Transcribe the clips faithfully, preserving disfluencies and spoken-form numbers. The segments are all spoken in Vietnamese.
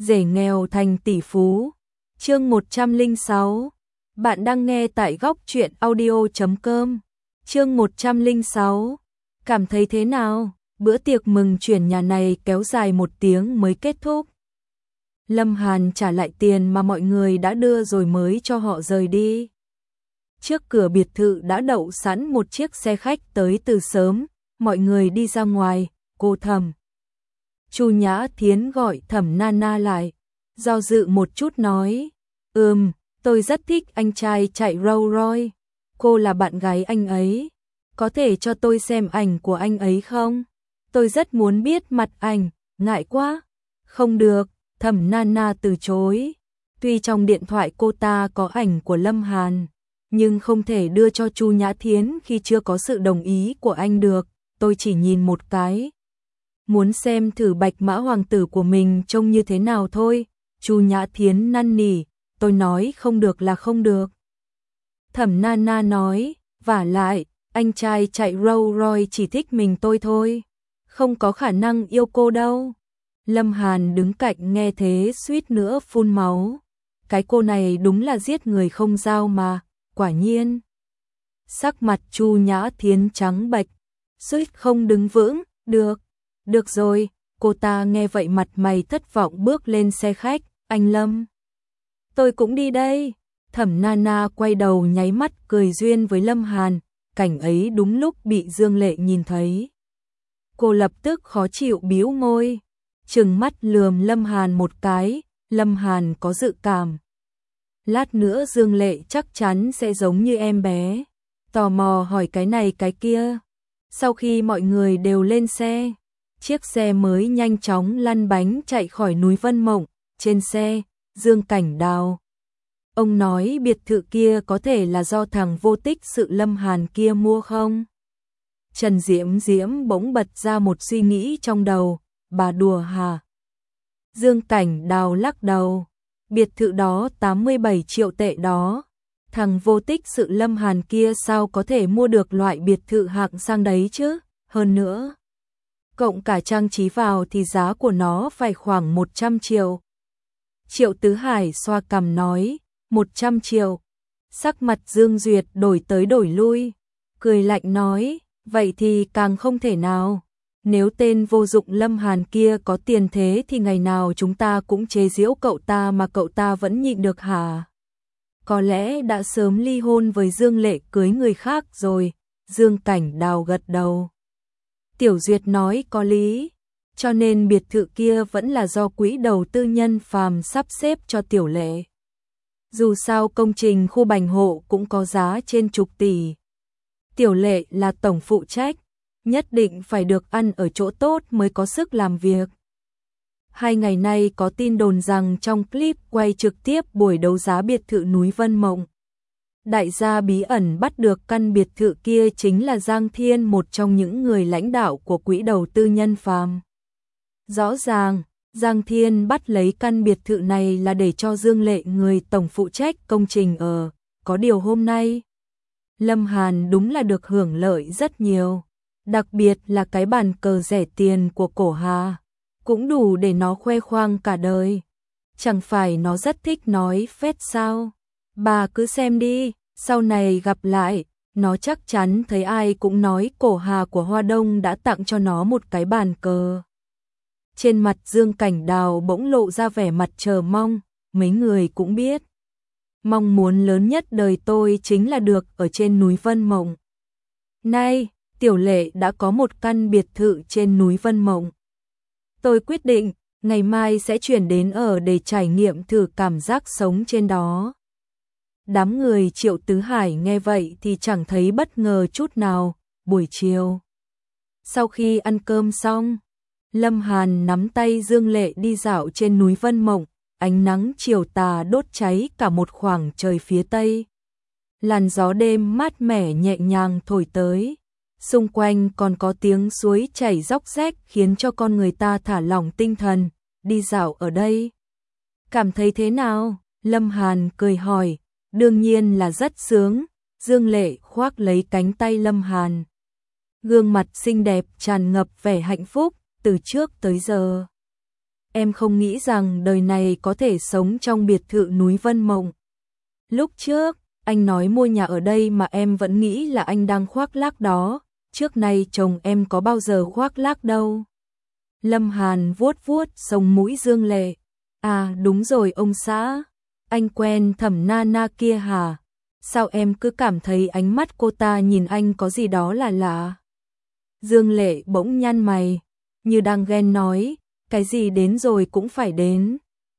Rể nghèo thành tỷ phú. Chương một trăm lẻ sáu. Bạn đang nghe tại góc truyện audio chấm com. Chương một trăm lẻ sáu. Cảm thấy thế nào? Bữa tiệc mừng chuyển nhà này kéo dài một tiếng mới kết thúc. Lâm Hàn trả lại tiền mà mọi người đã đưa rồi mới cho họ rời đi. Trước cửa biệt thự đã đậu sẵn một chiếc xe khách tới từ sớm, mọi người đi ra ngoài, cô Thẩm Chu Nhã Thiến gọi Thẩm Nana lại, do dự một chút nói, ừm, tôi rất thích anh trai chạy Rolls Royce, cô là bạn gái anh ấy, có thể cho tôi xem ảnh của anh ấy không? Tôi rất muốn biết mặt ảnh, ngại quá. Không được, Thẩm Nana từ chối, tuy trong điện thoại cô ta có ảnh của Lâm Hàn, nhưng không thể đưa cho Chu Nhã Thiến khi chưa có sự đồng ý của anh được, tôi chỉ nhìn một cái. Muốn xem thử bạch mã hoàng tử của mình trông như thế nào thôi. Chu Nhã Thiến năn nỉ, tôi nói không được là không được. Thẩm Nana nói, vả lại, anh trai chạy Rolls Royce chỉ thích mình tôi thôi, không có khả năng yêu cô đâu. Lâm Hàn đứng cạnh nghe thế suýt nữa phun máu. Cái cô này đúng là giết người không dao mà, quả nhiên. Sắc mặt Chu Nhã Thiến trắng bệch, suýt không đứng vững, được. Được rồi, cô ta nghe vậy mặt mày thất vọng bước lên xe khách, anh Lâm. Tôi cũng đi đây. Thẩm Nana quay đầu nháy mắt cười duyên với Lâm Hàn, cảnh ấy đúng lúc bị Dương Lệ nhìn thấy. Cô lập tức khó chịu bĩu môi, trừng mắt lườm Lâm Hàn một cái, Lâm Hàn có dự cảm. Lát nữa Dương Lệ chắc chắn sẽ giống như em bé, tò mò hỏi cái này cái kia. Sau khi mọi người đều lên xe, chiếc xe mới nhanh chóng lăn bánh chạy khỏi núi Vân Mộng, trên xe, Dương Cảnh Đào. Ông nói biệt thự kia có thể là do thằng vô tích sự Lâm Hàn kia mua không? Trần Diễm Diễm bỗng bật ra một suy nghĩ trong đầu, bà đùa hả? Dương Cảnh Đào lắc đầu, biệt thự đó tám mươi bảy triệu tệ đó, thằng vô tích sự Lâm Hàn kia sao có thể mua được loại biệt thự hạng sang đấy chứ? Hơn nữa, cộng cả trang trí vào thì giá của nó phải khoảng một trăm triệu. Triệu Tứ Hải xoa cằm nói, một trăm triệu. Sắc mặt Dương Duyệt đổi tới đổi lui, cười lạnh nói, vậy thì càng không thể nào. Nếu tên vô dụng Lâm Hàn kia có tiền thế thì ngày nào chúng ta cũng chế giễu cậu ta mà cậu ta vẫn nhịn được hả? Có lẽ đã sớm ly hôn với Dương Lệ cưới người khác rồi. Dương Cảnh Đào gật đầu. Tiểu Duyệt nói có lý, cho nên biệt thự kia vẫn là do quỹ đầu tư nhân phàm sắp xếp cho Tiểu Lệ. Dù sao công trình khu Bành Hộ cũng có giá trên chục tỷ. Tiểu Lệ là tổng phụ trách, nhất định phải được ăn ở chỗ tốt mới có sức làm việc. Hai ngày nay có tin đồn rằng trong clip quay trực tiếp buổi đấu giá biệt thự núi Vân Mộng, đại gia bí ẩn bắt được căn biệt thự kia chính là Giang Thiên, một trong những người lãnh đạo của quỹ đầu tư nhân phàm. Rõ ràng, Giang Thiên bắt lấy căn biệt thự này là để cho Dương Lệ, người tổng phụ trách công trình ở. Có điều hôm nay, Lâm Hàn đúng là được hưởng lợi rất nhiều. Đặc biệt là cái bàn cờ rẻ tiền của Cổ Hà, cũng đủ để nó khoe khoang cả đời. Chẳng phải nó rất thích nói phét sao? Bà cứ xem đi, sau này gặp lại, nó chắc chắn thấy ai cũng nói Cổ Hà của Hoa Đông đã tặng cho nó một cái bàn cờ. Trên mặt Dương Cảnh Đào bỗng lộ ra vẻ mặt chờ mong, mấy người cũng biết. Mong muốn lớn nhất đời tôi chính là được ở trên núi Vân Mộng. Nay, Tiểu Lệ đã có một căn biệt thự trên núi Vân Mộng. Tôi quyết định, ngày mai sẽ chuyển đến ở để trải nghiệm thử cảm giác sống trên đó. Đám người Triệu Tứ Hải nghe vậy thì chẳng thấy bất ngờ chút nào. Buổi chiều, sau khi ăn cơm xong, Lâm Hàn nắm tay Dương Lệ đi dạo trên núi Vân Mộng, ánh nắng chiều tà đốt cháy cả một khoảng trời phía tây. Làn gió đêm mát mẻ nhẹ nhàng thổi tới, xung quanh còn có tiếng suối chảy róc rách khiến cho con người ta thả lỏng tinh thần. Đi dạo ở đây, cảm thấy thế nào? Lâm Hàn cười hỏi, đương nhiên là rất sướng. Dương Lệ khoác lấy cánh tay Lâm Hàn, gương mặt xinh đẹp tràn ngập vẻ hạnh phúc. Từ trước tới giờ, em không nghĩ rằng đời này có thể sống trong biệt thự núi Vân Mộng. Lúc trước, anh nói mua nhà ở đây mà em vẫn nghĩ là anh đang khoác lác đó, trước nay chồng em có bao giờ khoác lác đâu. Lâm Hàn vuốt vuốt sống mũi Dương Lệ. À đúng rồi ông xã, anh quen Thẩm Nana kia hả? Sao em cứ cảm thấy ánh mắt cô ta nhìn anh có gì đó là lạ? Dương Lệ bỗng nhăn mày, như đang ghen nói, cái gì đến rồi cũng phải đến.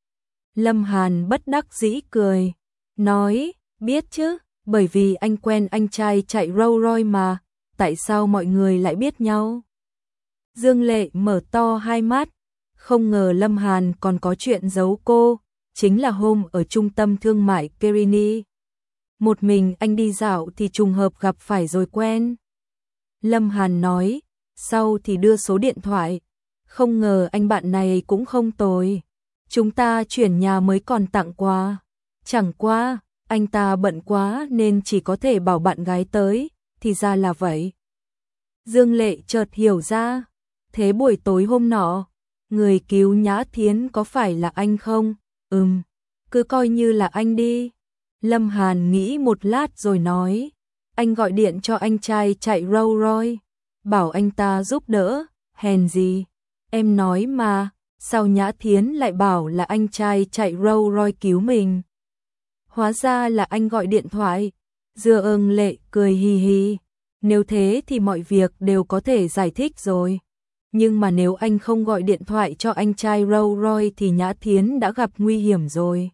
Lâm Hàn bất đắc dĩ cười, nói, biết chứ, bởi vì anh quen anh trai chạy Rolls Royce mà, tại sao mọi người lại biết nhau? Dương Lệ mở to hai mắt, không ngờ Lâm Hàn còn có chuyện giấu cô, chính là hôm ở trung tâm thương mại Kerini. Một mình anh đi dạo thì trùng hợp gặp phải rồi quen. Lâm Hàn nói, sau thì đưa số điện thoại, không ngờ anh bạn này cũng không tồi. Chúng ta chuyển nhà mới còn tặng quà. Chẳng qua, anh ta bận quá nên chỉ có thể bảo bạn gái tới, thì ra là vậy. Dương Lệ chợt hiểu ra, thế buổi tối hôm nọ, người cứu Nhã Thiến có phải là anh không? Ừm, cứ coi như là anh đi. Lâm Hàn nghĩ một lát rồi nói, anh gọi điện cho anh trai chạy Rolls Royce, bảo anh ta giúp đỡ, hèn gì. Em nói mà, sao Nhã Thiến lại bảo là anh trai chạy Rolls Royce cứu mình? Hóa ra là anh gọi điện thoại. Dương Lệ cười hì hì, nếu thế thì mọi việc đều có thể giải thích rồi. Nhưng mà nếu anh không gọi điện thoại cho anh trai Rolls Royce thì Nhã Thiến đã gặp nguy hiểm rồi.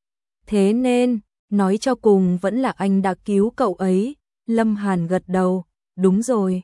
Thế nên, nói cho cùng vẫn là anh đã cứu cậu ấy. Lâm Hàn gật đầu, đúng rồi.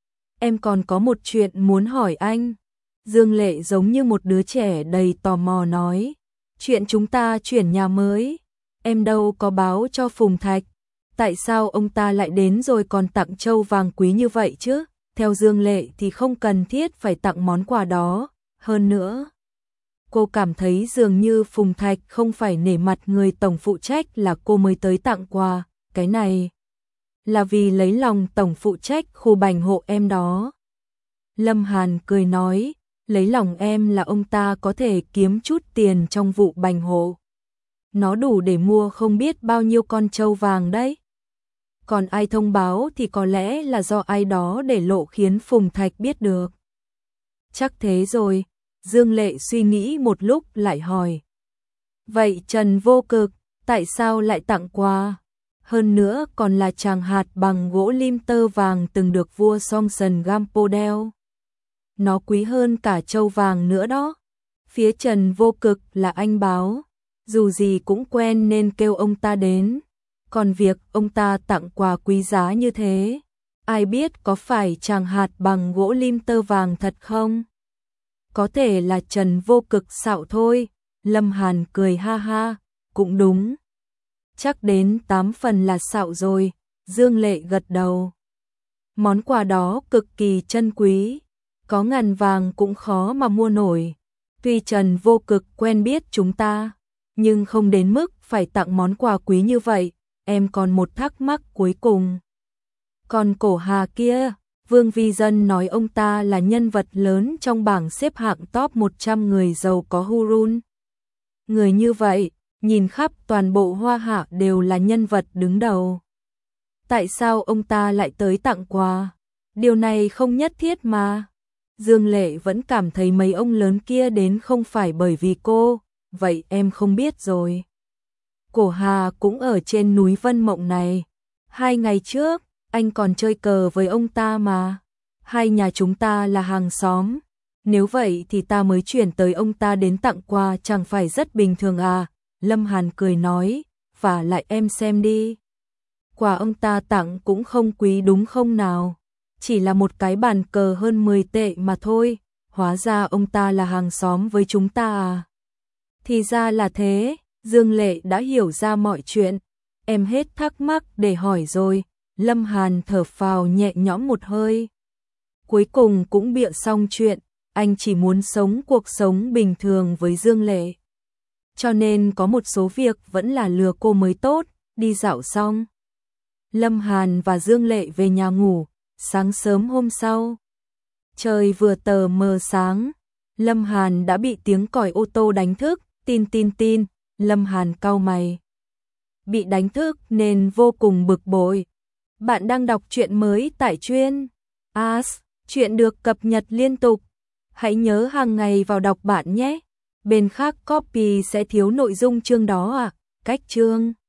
Em còn có một chuyện muốn hỏi anh. Dương Lệ giống như một đứa trẻ đầy tò mò nói, chuyện chúng ta chuyển nhà mới, em đâu có báo cho Phùng Thạch, tại sao ông ta lại đến rồi còn tặng châu vàng quý như vậy chứ? Theo Dương Lệ thì không cần thiết phải tặng món quà đó, hơn nữa. Cô cảm thấy dường như Phùng Thạch không phải nể mặt người tổng phụ trách là cô mới tới tặng quà, cái này là vì lấy lòng tổng phụ trách khu bành hộ em đó. Lâm Hàn cười nói, lấy lòng em là ông ta có thể kiếm chút tiền trong vụ bành hộ. Nó đủ để mua không biết bao nhiêu con trâu vàng đấy. Còn ai thông báo thì có lẽ là do ai đó để lộ khiến Phùng Thạch biết được. Chắc thế rồi, Dương Lệ suy nghĩ một lúc lại hỏi. Vậy Trần Vô Cực, tại sao lại tặng quà? Hơn nữa còn là tràng hạt bằng gỗ lim tơ vàng từng được vua Songson Gampo đeo. Nó quý hơn cả châu vàng nữa đó. Phía Trần Vô Cực là anh báo, dù gì cũng quen nên kêu ông ta đến. Còn việc ông ta tặng quà quý giá như thế, ai biết có phải tràng hạt bằng gỗ lim tơ vàng thật không? Có thể là Trần Vô Cực xạo thôi. Lâm Hàn cười ha ha, cũng đúng. Chắc đến tám phần là xạo rồi. Dương Lệ gật đầu. Món quà đó cực kỳ chân quý, có ngàn vàng cũng khó mà mua nổi. Tuy Trần Vô Cực quen biết chúng ta, nhưng không đến mức phải tặng món quà quý như vậy. Em còn một thắc mắc cuối cùng. Còn Cổ Hà kia, Vương Vi Dân nói ông ta là nhân vật lớn trong bảng xếp hạng top một trăm người giàu có Hurun. Người như vậy, nhìn khắp toàn bộ Hoa Hạ đều là nhân vật đứng đầu. Tại sao ông ta lại tới tặng quà? Điều này không nhất thiết mà. Dương Lệ vẫn cảm thấy mấy ông lớn kia đến không phải bởi vì cô, vậy em không biết rồi. Cổ Hà cũng ở trên núi Vân Mộng này. Hai ngày trước, anh còn chơi cờ với ông ta mà. Hai nhà chúng ta là hàng xóm. Nếu vậy thì ta mới chuyển tới ông ta đến tặng quà chẳng phải rất bình thường à? Lâm Hàn cười nói, và lại em xem đi. Quà ông ta tặng cũng không quý đúng không nào? Chỉ là một cái bàn cờ hơn mười tệ mà thôi. Hóa ra ông ta là hàng xóm với chúng ta à? Thì ra là thế. Dương Lệ đã hiểu ra mọi chuyện. Em hết thắc mắc để hỏi rồi. Lâm Hàn thở phào nhẹ nhõm một hơi. Cuối cùng cũng bịa xong chuyện. Anh chỉ muốn sống cuộc sống bình thường với Dương Lệ. Cho nên có một số việc vẫn là lừa cô mới tốt. Đi dạo xong, Lâm Hàn và Dương Lệ về nhà ngủ. Sáng sớm hôm sau, trời vừa tờ mờ sáng, Lâm Hàn đã bị tiếng còi ô tô đánh thức, tin tin tin, Lâm Hàn cau mày. Bị đánh thức nên vô cùng bực bội. Bạn đang đọc truyện mới tại Chuyên As, chuyện được cập nhật liên tục. Hãy nhớ hàng ngày vào đọc bạn nhé. Bên khác copy sẽ thiếu nội dung chương đó à, cách chương.